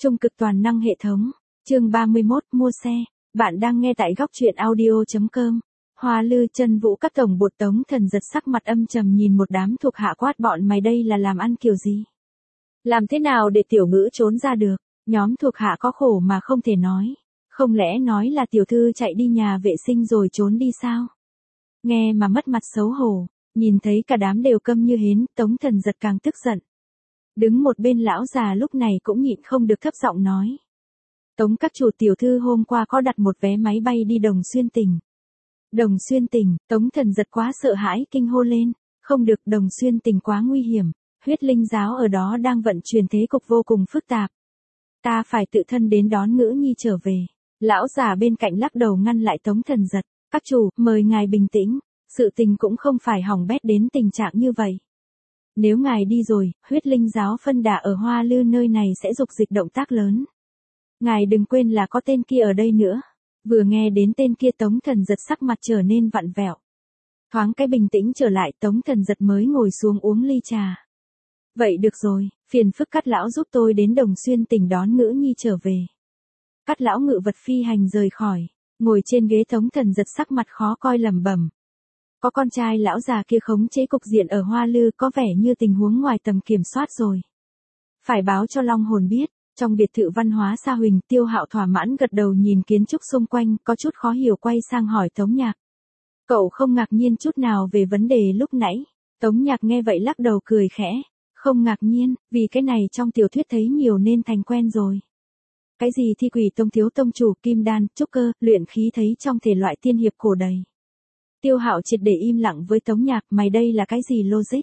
Trung cực toàn năng hệ thống. Chương 31, mua xe. Bạn đang nghe tại góc truyện audio.com. Hoa Lư Chân Vũ các tổng bột Tống Thần giật sắc mặt âm trầm nhìn một đám thuộc hạ quát bọn mày đây là làm ăn kiểu gì? Làm thế nào để tiểu ngữ trốn ra được? Nhóm thuộc hạ có khổ mà không thể nói. Không lẽ nói là tiểu thư chạy đi nhà vệ sinh rồi trốn đi sao? Nghe mà mất mặt xấu hổ, nhìn thấy cả đám đều câm như hến, Tống Thần giật càng tức giận. Đứng một bên lão già lúc này cũng nhịn không được thấp giọng nói. Tống các chủ tiểu thư hôm qua có đặt một vé máy bay đi Đồng Xuyên tỉnh. Đồng Xuyên tỉnh, Tống Thần giật quá sợ hãi kinh hô lên, không được, Đồng Xuyên tỉnh quá nguy hiểm, huyết linh giáo ở đó đang vận chuyển thế cục vô cùng phức tạp. Ta phải tự thân đến đón Ngữ Nhi trở về. Lão già bên cạnh lắc đầu ngăn lại Tống Thần giật, các chủ, mời ngài bình tĩnh, sự tình cũng không phải hỏng bét đến tình trạng như vậy. Nếu ngài đi rồi, huyết linh giáo phân đà ở Hoa Lư nơi này sẽ dục dịch động tác lớn. Ngài đừng quên là có tên kia ở đây nữa. Vừa nghe đến tên kia Tống Thần giật sắc mặt trở nên vặn vẹo. Thoáng cái bình tĩnh trở lại Tống Thần giật mới ngồi xuống uống ly trà. Vậy được rồi, phiền phức Cát lão giúp tôi đến Đồng Xuyên tỉnh đón Ngữ Nhi trở về. Cát lão ngự vật phi hành rời khỏi, ngồi trên ghế Tống Thần giật sắc mặt khó coi lẩm bẩm. Có con trai lão già kia khống chế cục diện ở Hoa Lư có vẻ như tình huống ngoài tầm kiểm soát rồi. Phải báo cho Long Hồn biết, trong biệt thự văn hóa Sa Huỳnh Tiêu Hạo thỏa mãn gật đầu nhìn kiến trúc xung quanh có chút khó hiểu quay sang hỏi Tống Nhạc. Cậu không ngạc nhiên chút nào về vấn đề lúc nãy. Tống Nhạc nghe vậy lắc đầu cười khẽ. Không ngạc nhiên, vì cái này trong tiểu thuyết thấy nhiều nên thành quen rồi. Cái gì thi quỷ tông thiếu tông chủ kim đan, trúc cơ, luyện khí thấy trong thể loại tiên hiệp cổ đầy. Tiêu Hạo triệt để im lặng với Tống Nhạc, mày đây là cái gì logic?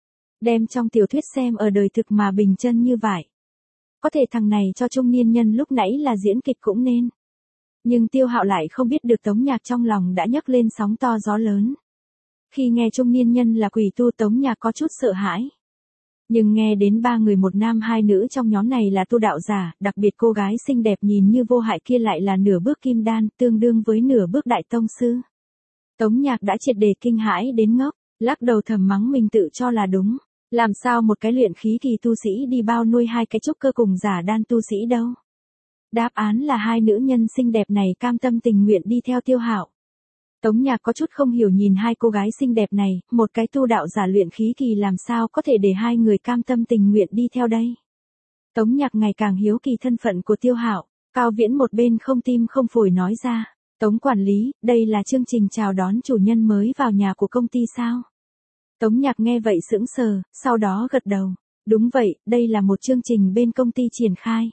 Đem trong tiểu thuyết xem ở đời thực mà bình chân như vậy. Có thể thằng này cho trung niên nhân lúc nãy là diễn kịch cũng nên. Nhưng Tiêu Hạo lại không biết được Tống Nhạc trong lòng đã nhấc lên sóng to gió lớn. Khi nghe trung niên nhân là quỷ tu Tống Nhạc có chút sợ hãi. Nhưng nghe đến 3 người một nam 2 nữ trong nhóm này là tu đạo giả, đặc biệt cô gái xinh đẹp nhìn như vô hại kia lại là nửa bước kim đan, tương đương với nửa bước đại tông sư. Tống Nhạc đã triệt để kinh hãi đến ngốc, lắc đầu thầm mắng mình tự cho là đúng. Làm sao một cái luyện khí kỳ tu sĩ đi bao nuôi 2 cái trúc cơ cùng giả đan tu sĩ đâu? Đáp án là 2 nữ nhân xinh đẹp này cam tâm tình nguyện đi theo Tiêu Hạo. Tống Nhạc có chút không hiểu nhìn 2 cô gái xinh đẹp này, một cái tu đạo giả luyện khí kỳ làm sao có thể để 2 người cam tâm tình nguyện đi theo đây. Tống Nhạc ngày càng hiếu kỳ thân phận của Tiêu Hạo, Cao Viễn một bên không tim không phổi nói ra. Tống quản lý, đây là chương trình chào đón chủ nhân mới vào nhà của công ty sao? Tống Nhạc nghe vậy sững sờ, sau đó gật đầu. Đúng vậy, đây là một chương trình bên công ty triển khai.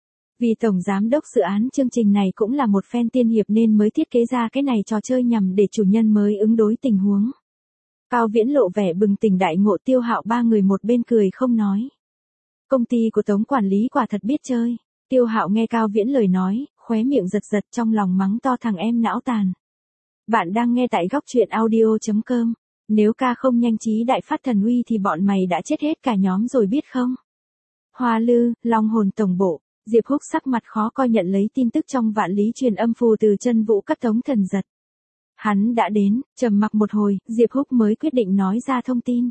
Vì tổng giám đốc dự án chương trình này cũng là một fan tiên hiệp nên mới thiết kế ra cái này trò chơi nhằm để chủ nhân mới ứng đối tình huống. Cao Viễn lộ vẻ bừng tỉnh đại ngộ. Tiêu Hạo 3 người một bên cười không nói. Công ty của Tống quản lý quả thật biết chơi. Tiêu Hạo nghe Cao Viễn lời nói, khóe miệng giật giật trong lòng mắng to thằng em não tàn. Bạn đang nghe tại góc truyện audio.com. Nếu ca không nhanh trí đại phát thần uy thì bọn mày đã chết hết cả nhóm rồi biết không? Hoa Lư, Long Hồn tổng bộ, Diệp Húc sắc mặt khó coi nhận lấy tin tức trong vạn lý truyền âm phù từ Chân Vũ các Tống Thần giật. Hắn đã đến, trầm mặc một hồi, Diệp Húc mới quyết định nói ra thông tin.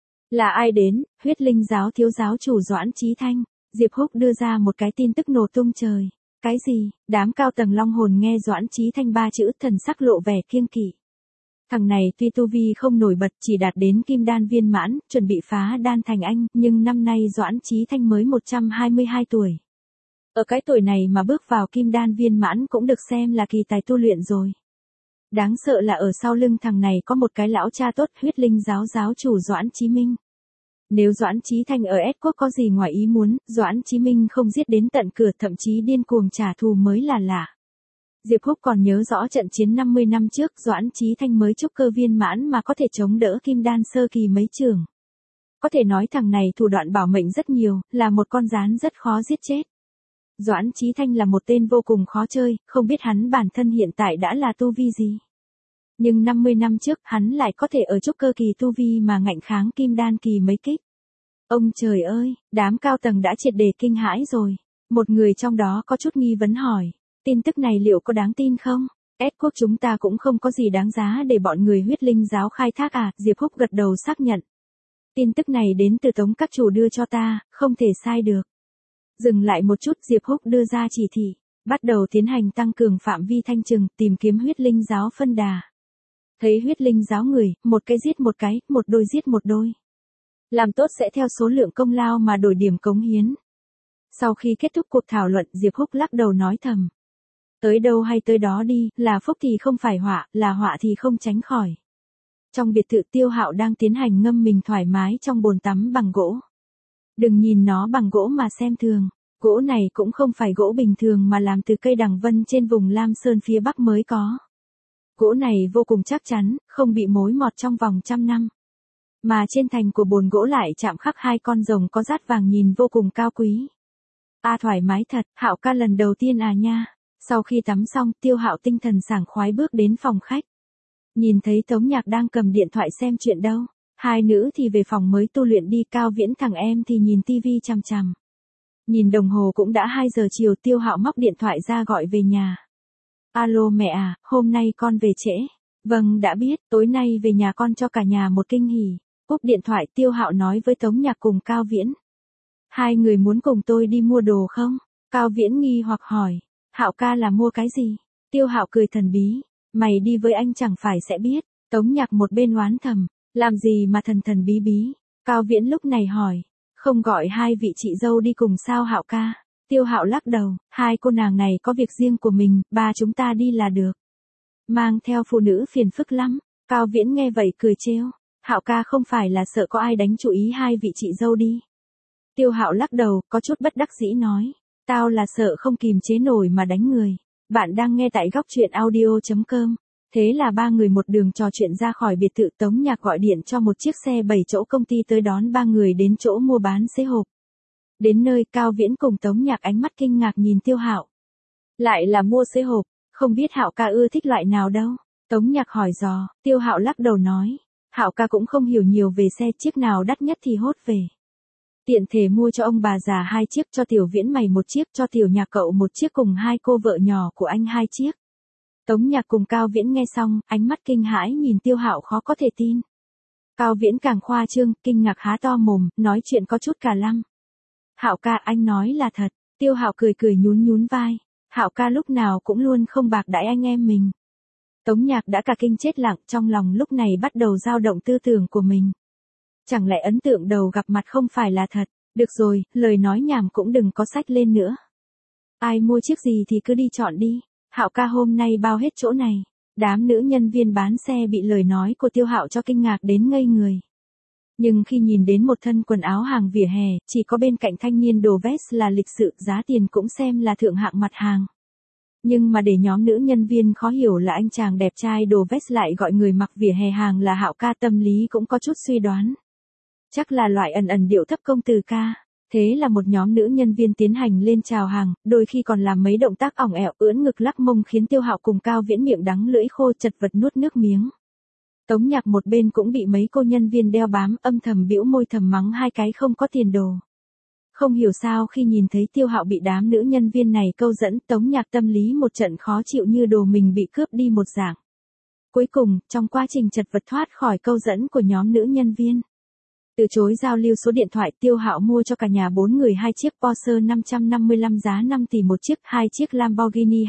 Là ai đến? Huyết linh giáo thiếu giáo chủ Doãn Chí Thanh. Diệp Húc đưa ra một cái tin tức nổ tung trời. Cái gì? Đám cao tầng Long Hồn nghe Doãn Chí Thanh 3 chữ thần sắc lộ vẻ kiêng kỵ. Thằng này tuy tu vi không nổi bật chỉ đạt đến kim đan viên mãn, chuẩn bị phá đan thành anh, nhưng năm nay Doãn Chí Thanh mới 122 tuổi. Ở cái tuổi này mà bước vào kim đan viên mãn cũng được xem là kỳ tài tu luyện rồi. Đáng sợ là ở sau lưng thằng này có một cái lão cha tốt, huyết linh giáo giáo chủ Doãn Chí Minh. Nếu Doãn Chí Thanh ở S quốc có gì ngoài ý muốn, Doãn Chí Minh không giết đến tận cửa thậm chí điên cuồng trả thù mới là lạ. Diệp Húc còn nhớ rõ trận chiến 50 năm trước Doãn Chí Thanh mới trúc cơ viên mãn mà có thể chống đỡ kim đan sơ kỳ mấy trường. Có thể nói thằng này thủ đoạn bảo mệnh rất nhiều, là một con gián rất khó giết chết. Doãn Chí Thanh là một tên vô cùng khó chơi, không biết hắn bản thân hiện tại đã là tu vi gì. Nhưng 50 năm trước hắn lại có thể ở trúc cơ kỳ tu vi mà ngạnh kháng kim đan kỳ mấy kích. Ông trời ơi, đám cao tầng đã triệt để kinh hãi rồi. Một người trong đó có chút nghi vấn hỏi. Tin tức này liệu có đáng tin không? S quốc chúng ta cũng không có gì đáng giá để bọn người huyết linh giáo khai thác à? Diệp Húc gật đầu xác nhận. Tin tức này đến từ Tống các chủ đưa cho ta, không thể sai được. Dừng lại một chút, Diệp Húc đưa ra chỉ thị, bắt đầu tiến hành tăng cường phạm vi thanh trừng, tìm kiếm huyết linh giáo phân đà. Thấy huyết linh giáo người, một cái giết một cái, một đôi giết một đôi. Làm tốt sẽ theo số lượng công lao mà đổi điểm cống hiến. Sau khi kết thúc cuộc thảo luận, Diệp Húc lắc đầu nói thầm. Tới đâu hay tới đó đi, là phúc thì không phải họa, là họa thì không tránh khỏi. Trong biệt thự Tiêu Hạo đang tiến hành ngâm mình thoải mái trong bồn tắm bằng gỗ. Đừng nhìn nó bằng gỗ mà xem thường. Gỗ này cũng không phải gỗ bình thường mà làm từ cây đằng vân trên vùng Lam Sơn phía Bắc mới có. Gỗ này vô cùng chắc chắn, không bị mối mọt trong vòng trăm năm. Mà trên thành của bồn gỗ lại chạm khắc hai con rồng có dát vàng nhìn vô cùng cao quý. Thoải mái thật, Hạo ca lần đầu tiên nha. Sau khi tắm xong, Tiêu Hạo tinh thần sảng khoái bước đến phòng khách. Nhìn thấy Tống Nhạc đang cầm điện thoại xem chuyện đâu. Hai nữ thì về phòng mới tu luyện đi, Cao Viễn thằng em thì nhìn tivi chằm chằm. Nhìn đồng hồ cũng đã 2 giờ chiều, Tiêu Hạo móc điện thoại ra gọi về nhà. Alo mẹ à, hôm nay con về trễ. Vâng đã biết, tối nay về nhà con cho cả nhà một kinh hỉ. Cúp điện thoại, Tiêu Hạo nói với Tống Nhạc cùng Cao Viễn. Hai người muốn cùng tôi đi mua đồ không? Cao Viễn nghi hoặc hỏi. Hạo ca là mua cái gì? Tiêu Hạo cười thần bí. Mày đi với anh chẳng phải sẽ biết. Tống Nhạc một bên oán thầm. Làm gì mà thần thần bí bí? Cao Viễn lúc này hỏi. Không gọi hai vị chị dâu đi cùng sao Hạo ca? Tiêu Hạo lắc đầu. Hai cô nàng này có việc riêng của mình, ba chúng ta đi là được. Mang theo phụ nữ phiền phức lắm. Cao Viễn nghe vậy cười trêu. Hạo ca không phải là sợ có ai đánh chú ý hai vị chị dâu đi. Tiêu Hạo lắc đầu, có chút bất đắc dĩ nói. Tao là sợ không kìm chế nổi mà đánh người. Bạn đang nghe tại góc truyện audio.com. Thế là ba người một đường trò chuyện ra khỏi biệt thự. Tống Nhạc gọi điện cho một chiếc xe 7 chỗ công ty tới đón ba người đến chỗ mua bán xế hộp. Đến nơi, Cao Viễn cùng Tống Nhạc ánh mắt kinh ngạc nhìn Tiêu Hạo. Lại là mua xế hộp, không biết Hạo ca ưa thích loại nào đâu. Tống Nhạc hỏi dò, Tiêu Hạo lắc đầu nói. Hạo ca cũng không hiểu nhiều về xe, chiếc nào đắt nhất thì hốt về. Tiện thể mua cho ông bà già 2 chiếc, cho Tiểu Viễn mày 1 chiếc, cho Tiểu Nhạc cậu 1 chiếc cùng hai cô vợ nhỏ của anh 2 chiếc. Tống Nhạc cùng Cao Viễn nghe xong, ánh mắt kinh hãi nhìn Tiêu Hạo khó có thể tin. Cao Viễn càng khoa trương, kinh ngạc há to mồm, nói chuyện có chút cả lăng. Hạo ca, anh nói là thật. Tiêu Hạo cười cười nhún nhún vai. Hạo ca lúc nào cũng luôn không bạc đãi anh em mình. Tống Nhạc đã cả kinh chết lặng, trong lòng lúc này bắt đầu dao động tư tưởng của mình. Chẳng lẽ ấn tượng đầu gặp mặt không phải là thật? Được rồi, lời nói nhảm cũng đừng có xách lên nữa. Ai mua chiếc gì thì cứ đi chọn đi. Hạo ca hôm nay bao hết chỗ này. Đám nữ nhân viên bán xe bị lời nói của Tiêu Hạo cho kinh ngạc đến ngây người. Nhưng khi nhìn đến một thân quần áo hàng vỉa hè, chỉ có bên cạnh thanh niên đồ vest là lịch sự, giá tiền cũng xem là thượng hạng mặt hàng. Nhưng mà để nhóm nữ nhân viên khó hiểu là anh chàng đẹp trai đồ vest lại gọi người mặc vỉa hè hàng là Hạo ca, tâm lý cũng có chút suy đoán. Chắc là loại ẩn ẩn điệu thấp công tử ca. Thế là một nhóm nữ nhân viên tiến hành lên chào hàng, đôi khi còn làm mấy động tác ỏng ẻo ưỡn ngực lắc mông khiến Tiêu Hạo cùng Cao Viễn miệng đắng lưỡi khô chật vật nuốt nước miếng. Tống Nhạc một bên cũng bị mấy cô nhân viên đeo bám, âm thầm bĩu môi thầm mắng hai cái không có tiền đồ. Không hiểu sao khi nhìn thấy Tiêu Hạo bị đám nữ nhân viên này câu dẫn, Tống Nhạc tâm lý một trận khó chịu như đồ mình bị cướp đi một dạng. Cuối cùng, trong quá trình chật vật thoát khỏi câu dẫn của nhóm nữ nhân viên, từ chối giao lưu số điện thoại, Tiêu Hạo mua cho cả nhà 4 người 2 chiếc Porsche 555 giá 5 tỷ một chiếc, 2 chiếc Lamborghini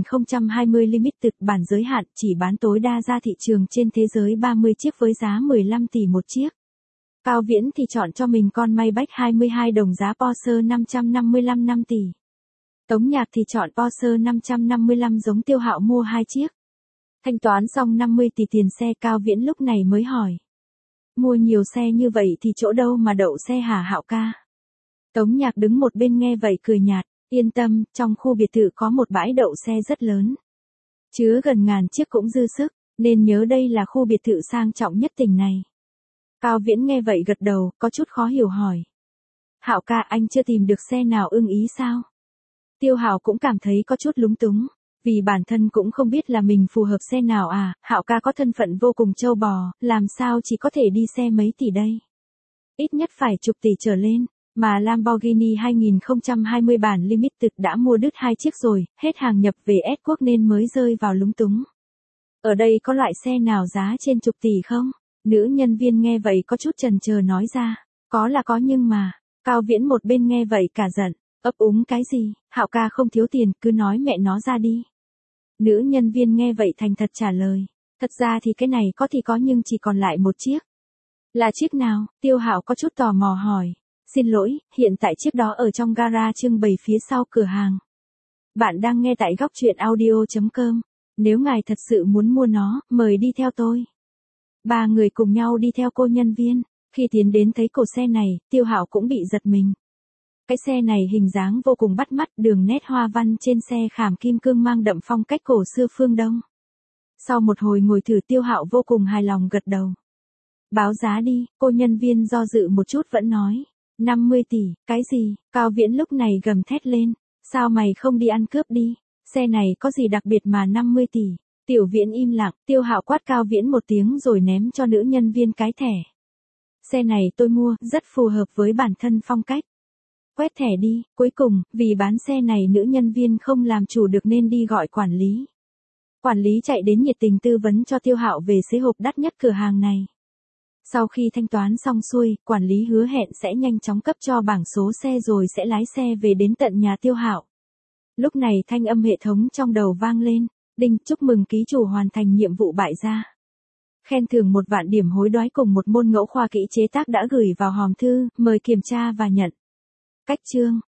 2020 Limited bản giới hạn, chỉ bán tối đa ra thị trường trên thế giới 30 chiếc với giá 15 tỷ một chiếc. Cao Viễn thì chọn cho mình con Maybach 22 đồng giá Porsche 555 5 tỷ. Tống Nhạc thì chọn Porsche 555 giống Tiêu Hạo mua 2 chiếc. Thanh toán xong 50 tỷ tiền xe, Cao Viễn lúc này mới hỏi. Mua nhiều xe như vậy thì chỗ đâu mà đậu xe hả Hạo ca? Tống Nhạc đứng một bên nghe vậy cười nhạt, yên tâm, trong khu biệt thự có một bãi đậu xe rất lớn. Chứa gần ngàn chiếc cũng dư sức, nên nhớ đây là khu biệt thự sang trọng nhất tỉnh này. Cao Viễn nghe vậy gật đầu, có chút khó hiểu hỏi. Hạo ca, anh chưa tìm được xe nào ưng ý sao? Tiêu Hạo cũng cảm thấy có chút lúng túng. Vì bản thân cũng không biết là mình phù hợp xe nào Hạo ca có thân phận vô cùng trâu bò, làm sao chỉ có thể đi xe mấy tỷ đây. Ít nhất phải chục tỷ trở lên, mà Lamborghini 2020 bản Limited đã mua đứt 2 chiếc rồi, hết hàng nhập về S quốc nên mới rơi vào lúng túng. Ở đây có loại xe nào giá trên chục tỷ không? Nữ nhân viên nghe vậy có chút chần chờ nói ra, có là có nhưng mà, Cao Viễn một bên nghe vậy cả giận. Ấp úng cái gì, Hạo ca không thiếu tiền, cứ nói mẹ nó ra đi. Nữ nhân viên nghe vậy thành thật trả lời. Thật ra thì cái này có thì có nhưng chỉ còn lại một chiếc. Là chiếc nào? Tiêu Hạo có chút tò mò hỏi. Xin lỗi, hiện tại chiếc đó ở trong gara trưng bày phía sau cửa hàng. Bạn đang nghe tại góc truyện audio.com. Nếu ngài thật sự muốn mua nó, mời đi theo tôi. Ba người cùng nhau đi theo cô nhân viên. Khi tiến đến thấy cổ xe này, Tiêu Hạo cũng bị giật mình. Cái xe này hình dáng vô cùng bắt mắt, đường nét hoa văn trên xe khảm kim cương mang đậm phong cách cổ xưa phương Đông. Sau một hồi ngồi thử, Tiêu Hạo vô cùng hài lòng gật đầu. Báo giá đi, cô nhân viên do dự một chút vẫn nói. 50 tỷ, cái gì? Cao Viễn lúc này gầm thét lên. Sao mày không đi ăn cướp đi? Xe này có gì đặc biệt mà 50 tỷ? Tiểu Viễn im lặng, Tiêu Hạo quát Cao Viễn một tiếng rồi ném cho nữ nhân viên cái thẻ. Xe này tôi mua, rất phù hợp với bản thân phong cách. Quét thẻ đi, cuối cùng, vì bán xe này nữ nhân viên không làm chủ được nên đi gọi quản lý. Quản lý chạy đến nhiệt tình tư vấn cho Tiêu Hạo về xế hộp đắt nhất cửa hàng này. Sau khi thanh toán xong xuôi, quản lý hứa hẹn sẽ nhanh chóng cấp cho bảng số xe rồi sẽ lái xe về đến tận nhà Tiêu Hạo. Lúc này thanh âm hệ thống trong đầu vang lên. Đinh, chúc mừng ký chủ hoàn thành nhiệm vụ bại gia. Khen thưởng 1 vạn điểm hối đoái cùng một môn ngẫu khoa kỹ chế tác đã gửi vào hòm thư, mời kiểm tra và nhận. Cách chương.